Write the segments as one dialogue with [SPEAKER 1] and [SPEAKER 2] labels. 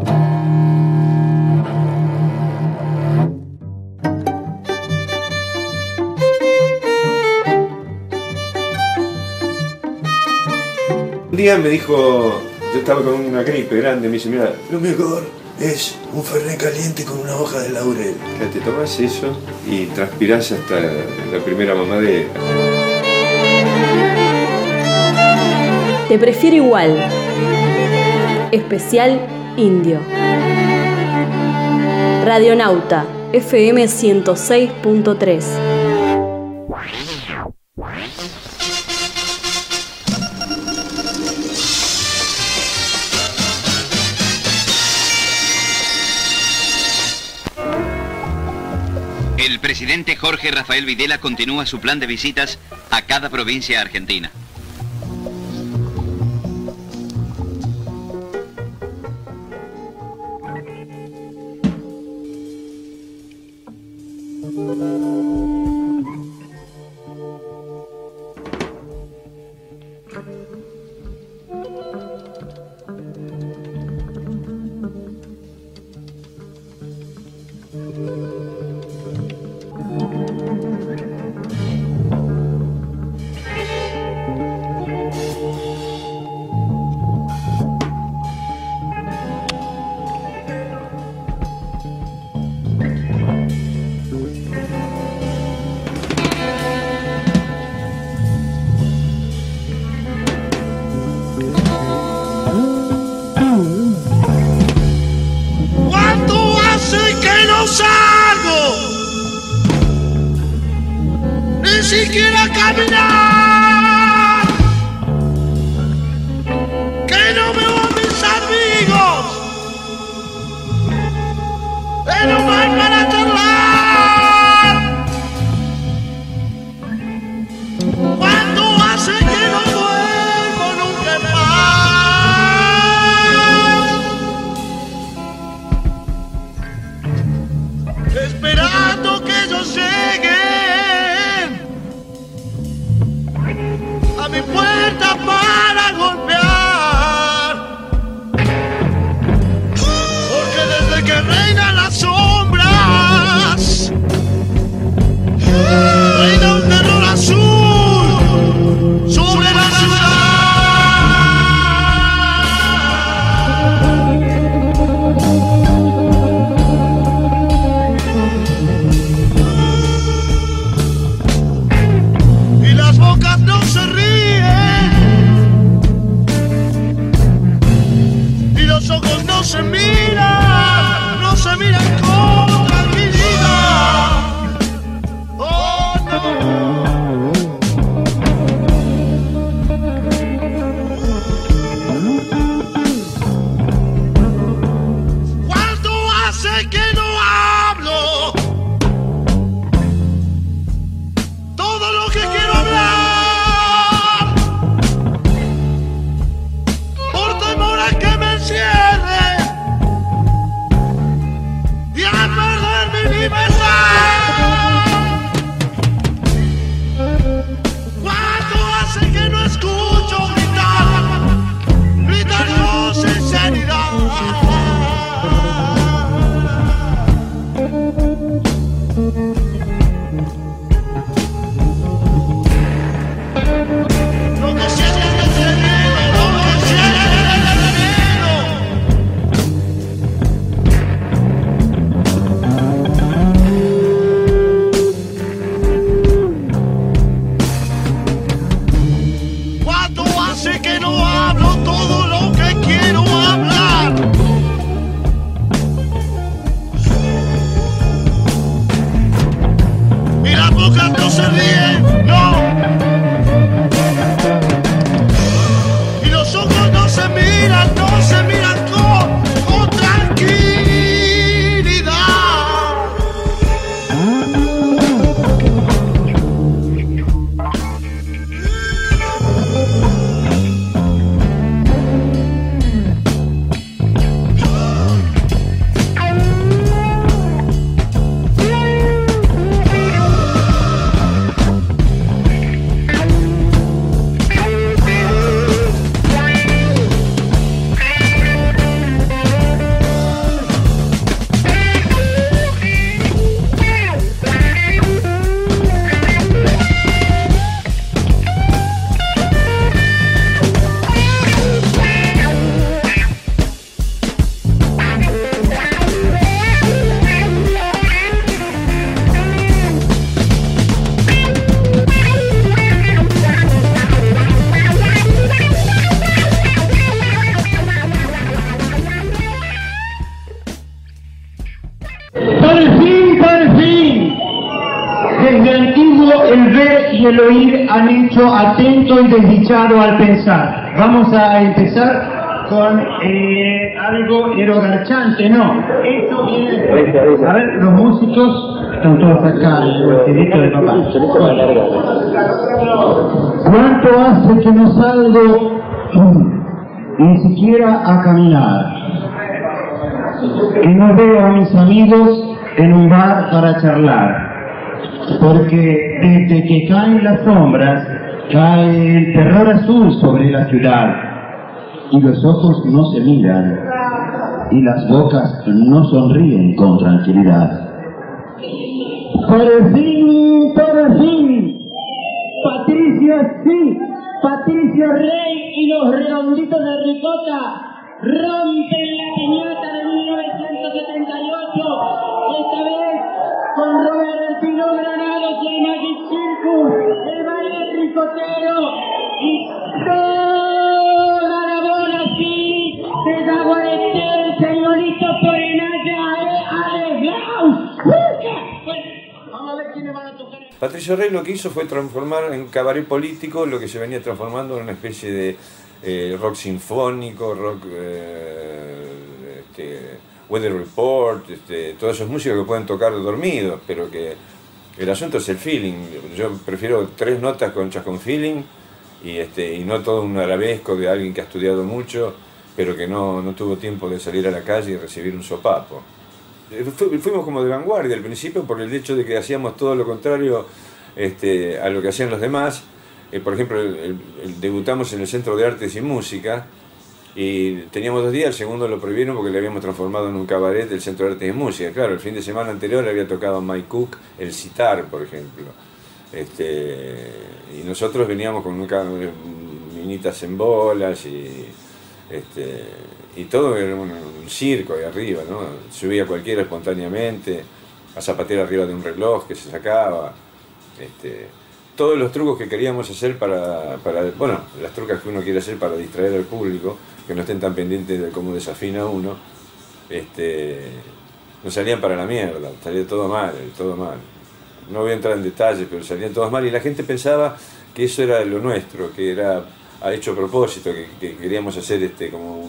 [SPEAKER 1] Un día me dijo, yo estaba con una gripe grande, me dice, mira, lo mejor es un fernet caliente con una hoja de laurel. Que te tomas eso y transpirás hasta la primera mamadera.
[SPEAKER 2] Te prefiero igual. Especial Indio. Radionauta, FM 106.3.
[SPEAKER 3] El presidente Jorge Rafael Videla continúa su plan de visitas a cada provincia argentina.
[SPEAKER 4] el ver y el oír han hecho atento y desdichado al pensar. Vamos a empezar con algo erogarchante, ¿no? Esto viene... A ver, los músicos están todos acá, el tirito de papá. ¿Cuánto hace que no salgo ni siquiera a caminar? Que no veo a mis amigos en un bar para charlar. Porque desde que caen las sombras, cae el terror azul sobre la ciudad. Y los ojos no se miran, y las bocas no sonríen con tranquilidad. Por fin, Patricio sí, Patricio Rey y los redonditos de ricota rompen la piñata de 1978, esta vez con Robertino Granados y el Magic Circus, el baile ricotero y toda la bola así de Zaguaretel, señorito Porenaya, Ale Blau. Vamos a ver quiénes van a tocar.
[SPEAKER 1] Patricio Rey lo que hizo fue transformar en cabaret político lo que se venía transformando en una especie de rock sinfónico, rock Weather Report, todos esos músicos que pueden tocar dormidos, pero que el asunto es el feeling. Yo prefiero 3 notas conchas con feeling y no todo un arabesco de alguien que ha estudiado mucho, pero que no tuvo tiempo de salir a la calle y recibir un sopapo. Fuimos como de vanguardia al principio por el hecho de que hacíamos todo lo contrario a lo que hacían los demás. Por ejemplo, debutamos en el Centro de Artes y Música y teníamos 2 días, el segundo lo prohibieron porque le habíamos transformado en un cabaret del Centro de Artes y Música. Claro, el fin de semana anterior había tocado Mike Cook, el sitar, por ejemplo. Y nosotros veníamos con minitas en bolas y todo era un circo ahí arriba, ¿no? Subía cualquiera espontáneamente, a zapatear arriba de un reloj que se sacaba. Todos los trucos que queríamos hacer bueno, las trucas que uno quiere hacer para distraer al público, que no estén tan pendientes de cómo desafina uno, nos salían para la mierda, salía todo mal. No voy a entrar en detalles, pero salían todos mal y la gente pensaba que eso era lo nuestro, que era hecho a propósito, que queríamos hacer como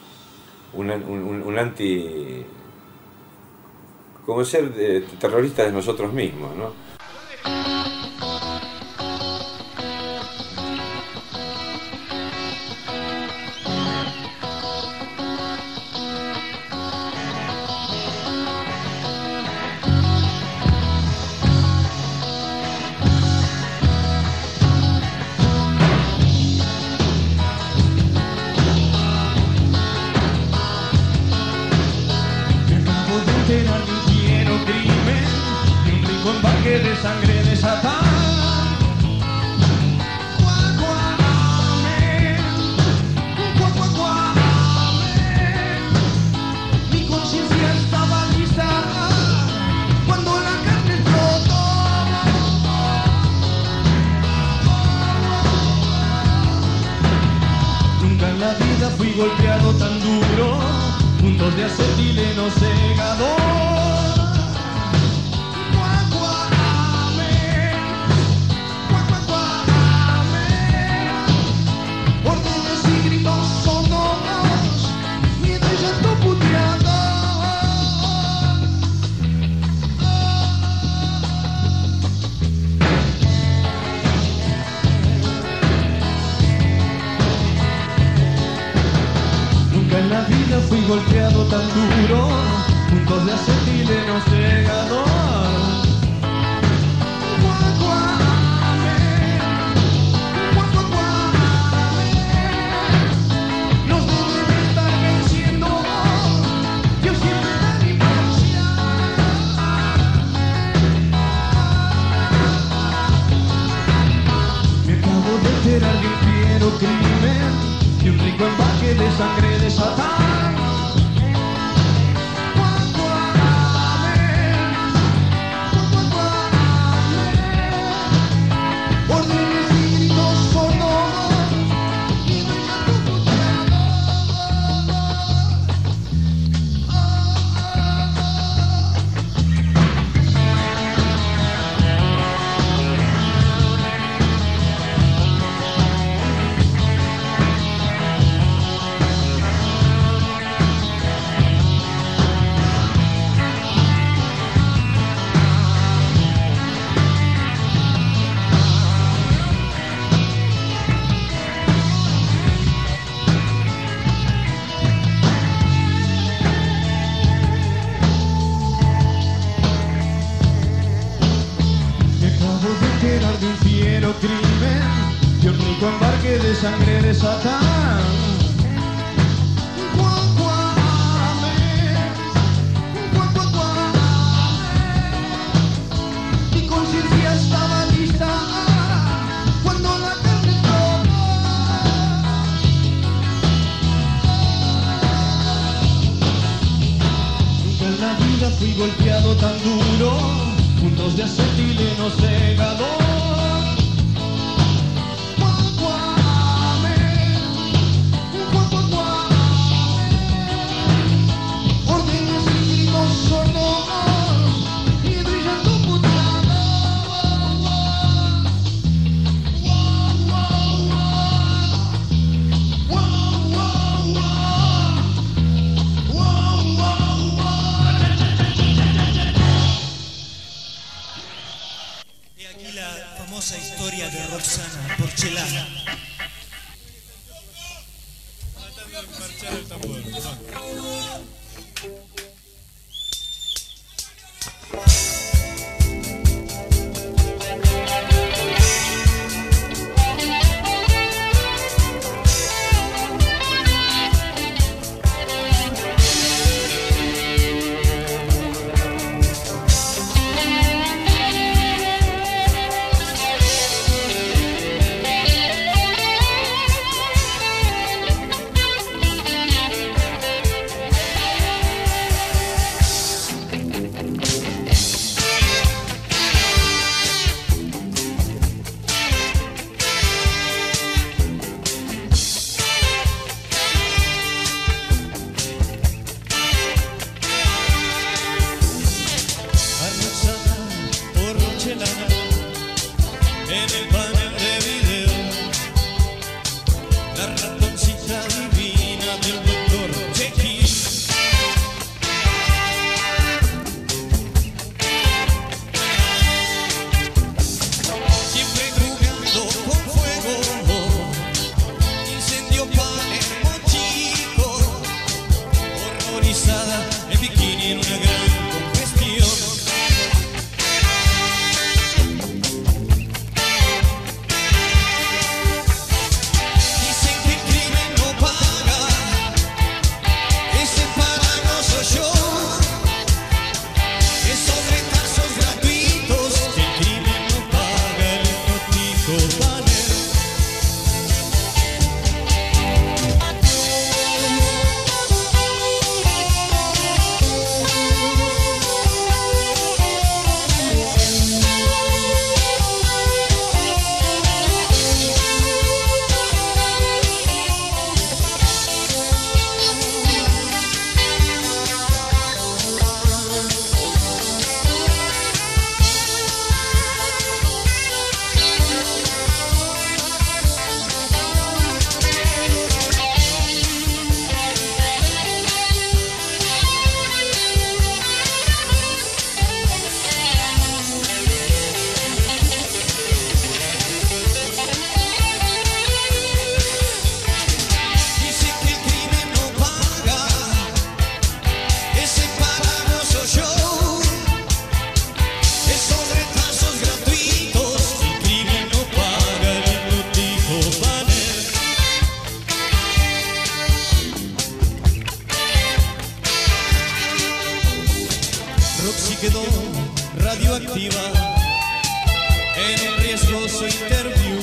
[SPEAKER 1] un anti... como ser terroristas de nosotros mismos, ¿no?
[SPEAKER 5] De sangre desatada. Mi conciencia estaba lista cuando la carne explotó. Nunca en la vida fui golpeado tan duro, puntos de acetileno cegador. Fui golpeado tan duro, puntos de acetileno cegador. Los deben estar venciendo, yo siempre la divorcia. Me acabo de enterar de un fiero crimen, de un rico embarque de sangre desatada. crimen y un rico embarque de sangre de Satán. Mi conciencia estaba lista cuando la carne tocó. Nunca en la vida fui golpeado tan duro, puntos de acetileno cegador.
[SPEAKER 6] Historia de Roxana Porcelana.
[SPEAKER 7] Tratando de marchar el tambor.
[SPEAKER 5] Quedó radioactiva en un riesgoso interview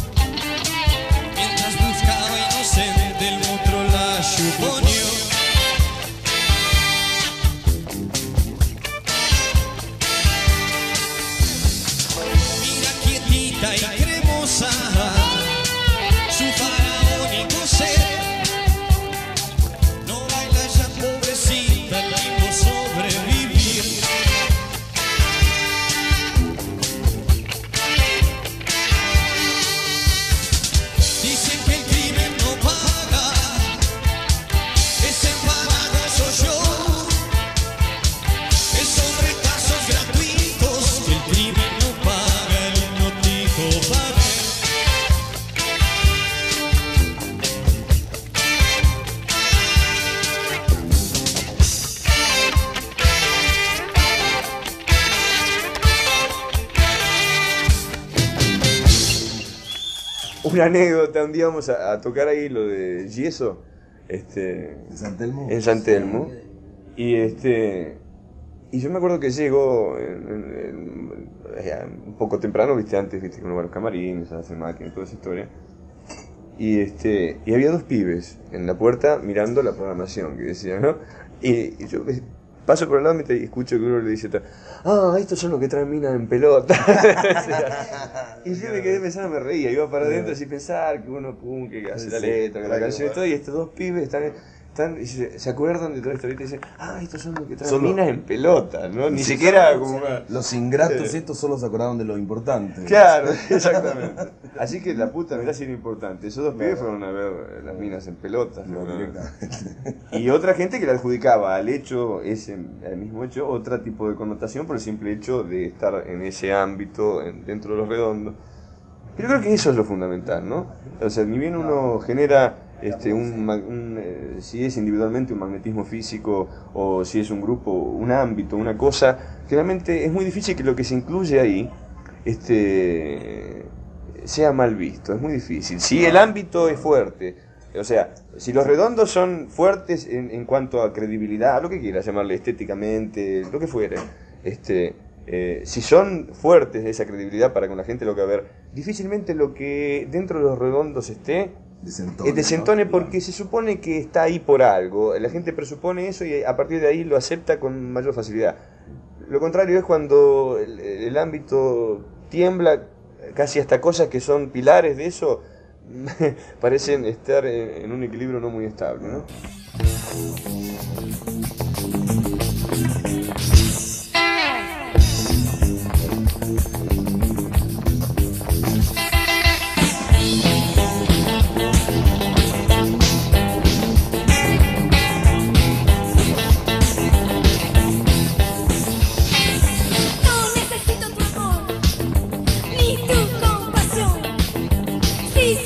[SPEAKER 5] mientras buscaba inocente el monstruo la chuponió. Mira quietita y cremosa su faraónico ser. No baila ya pobrecita, el limbo sobrevivir.
[SPEAKER 1] una anécdota, un día vamos a tocar ahí lo de Yeso,
[SPEAKER 8] ¿En San Telmo?
[SPEAKER 1] en San Telmo, y yo me acuerdo que llegó un poco temprano, antes, que uno va a los camarines, a hacer máquinas, toda esa historia, y había dos pibes en la puerta mirando la programación, que decían, ¿no? Y yo paso por el lado y escucho que uno le dice, estos son los que traen minas en pelota. Y yo me quedé pensando, me reía, iba para adentro sin pensar que uno que hace la letra, que la canción y todo, y estos dos pibes están y se acuerdan de toda esta historia y dicen, estos son los que traen minas en pelota, ¿no? Ni siquiera como
[SPEAKER 8] los ingratos estos solo se acordaron de lo importante.
[SPEAKER 1] Claro, exactamente. Así que la puta, mirá si era importante. Esos dos pibes fueron a ver las minas en pelotas, ¿no? Y otra gente que le adjudicaba al hecho, al mismo hecho, otro tipo de connotación por el simple hecho de estar en ese ámbito, dentro de los redondos. Pero creo que eso es lo fundamental, ¿no? O sea, ni bien uno genera si es individualmente un magnetismo físico o si es un grupo, un ámbito, una cosa, generalmente es muy difícil que lo que se incluye ahí sea mal visto, es muy difícil. Si el ámbito es fuerte, o sea, si los redondos son fuertes en cuanto a credibilidad, lo que quieras llamarle, estéticamente, lo que fuere, si son fuertes esa credibilidad para con la gente lo que va a ver, difícilmente lo que dentro de los redondos desentone, ¿no? Porque se supone que está ahí por algo, la gente presupone eso y a partir de ahí lo acepta con mayor facilidad. Lo contrario es cuando el ámbito tiembla, casi hasta cosas que son pilares de eso parecen estar en un equilibrio no muy estable, ¿no?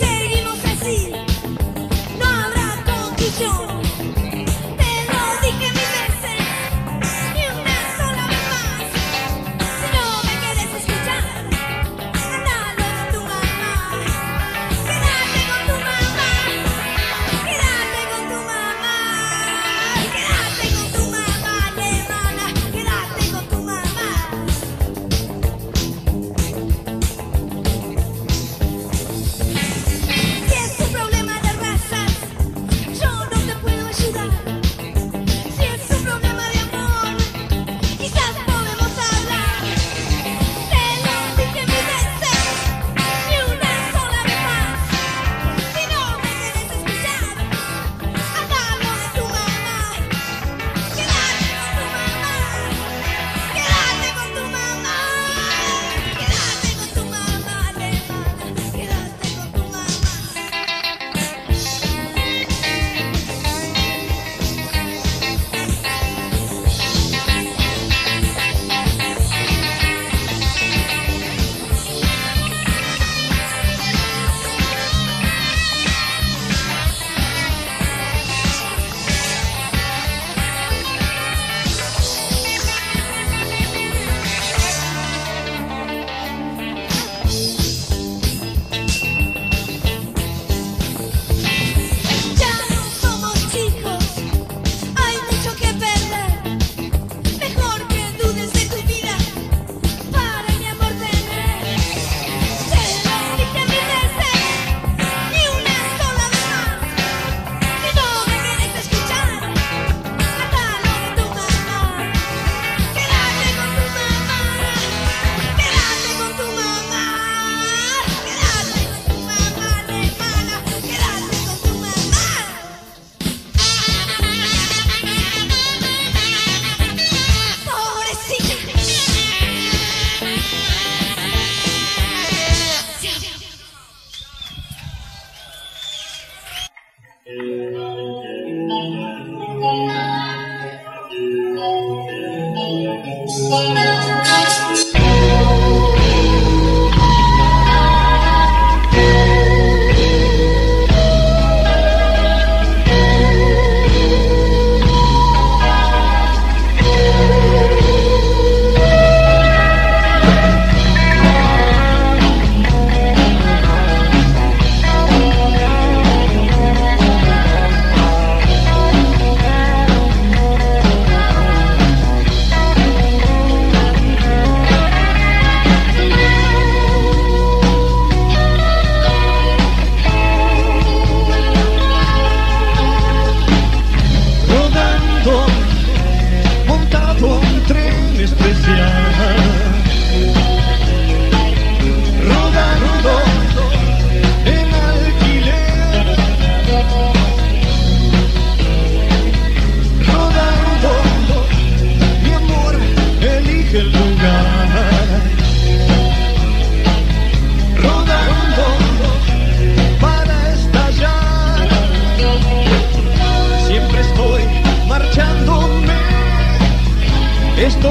[SPEAKER 9] Te lo dije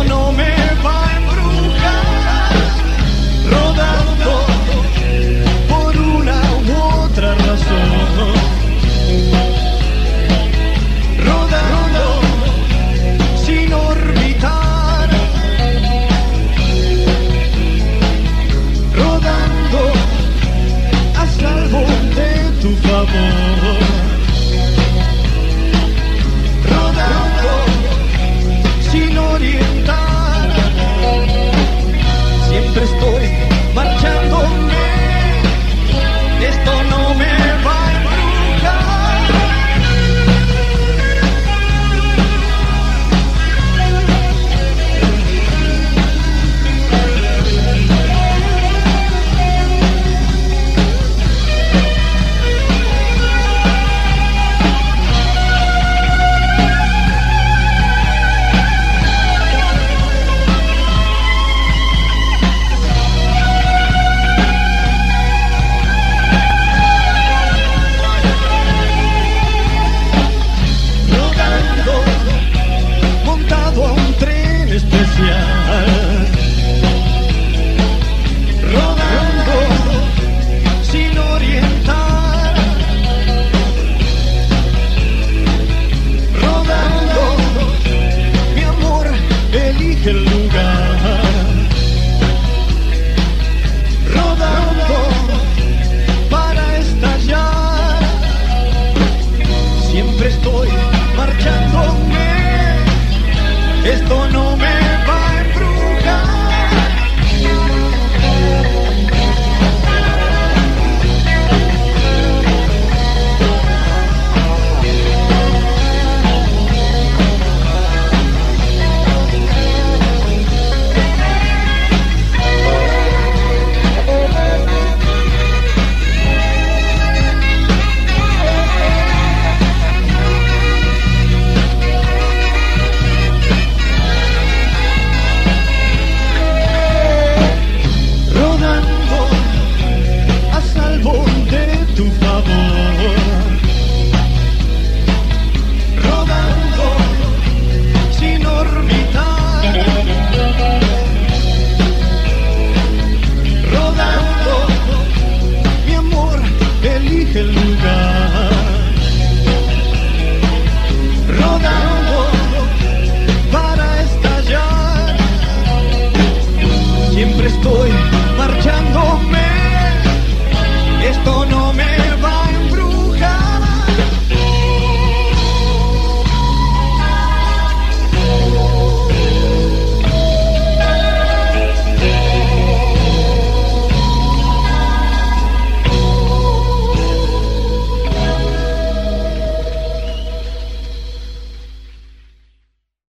[SPEAKER 5] no me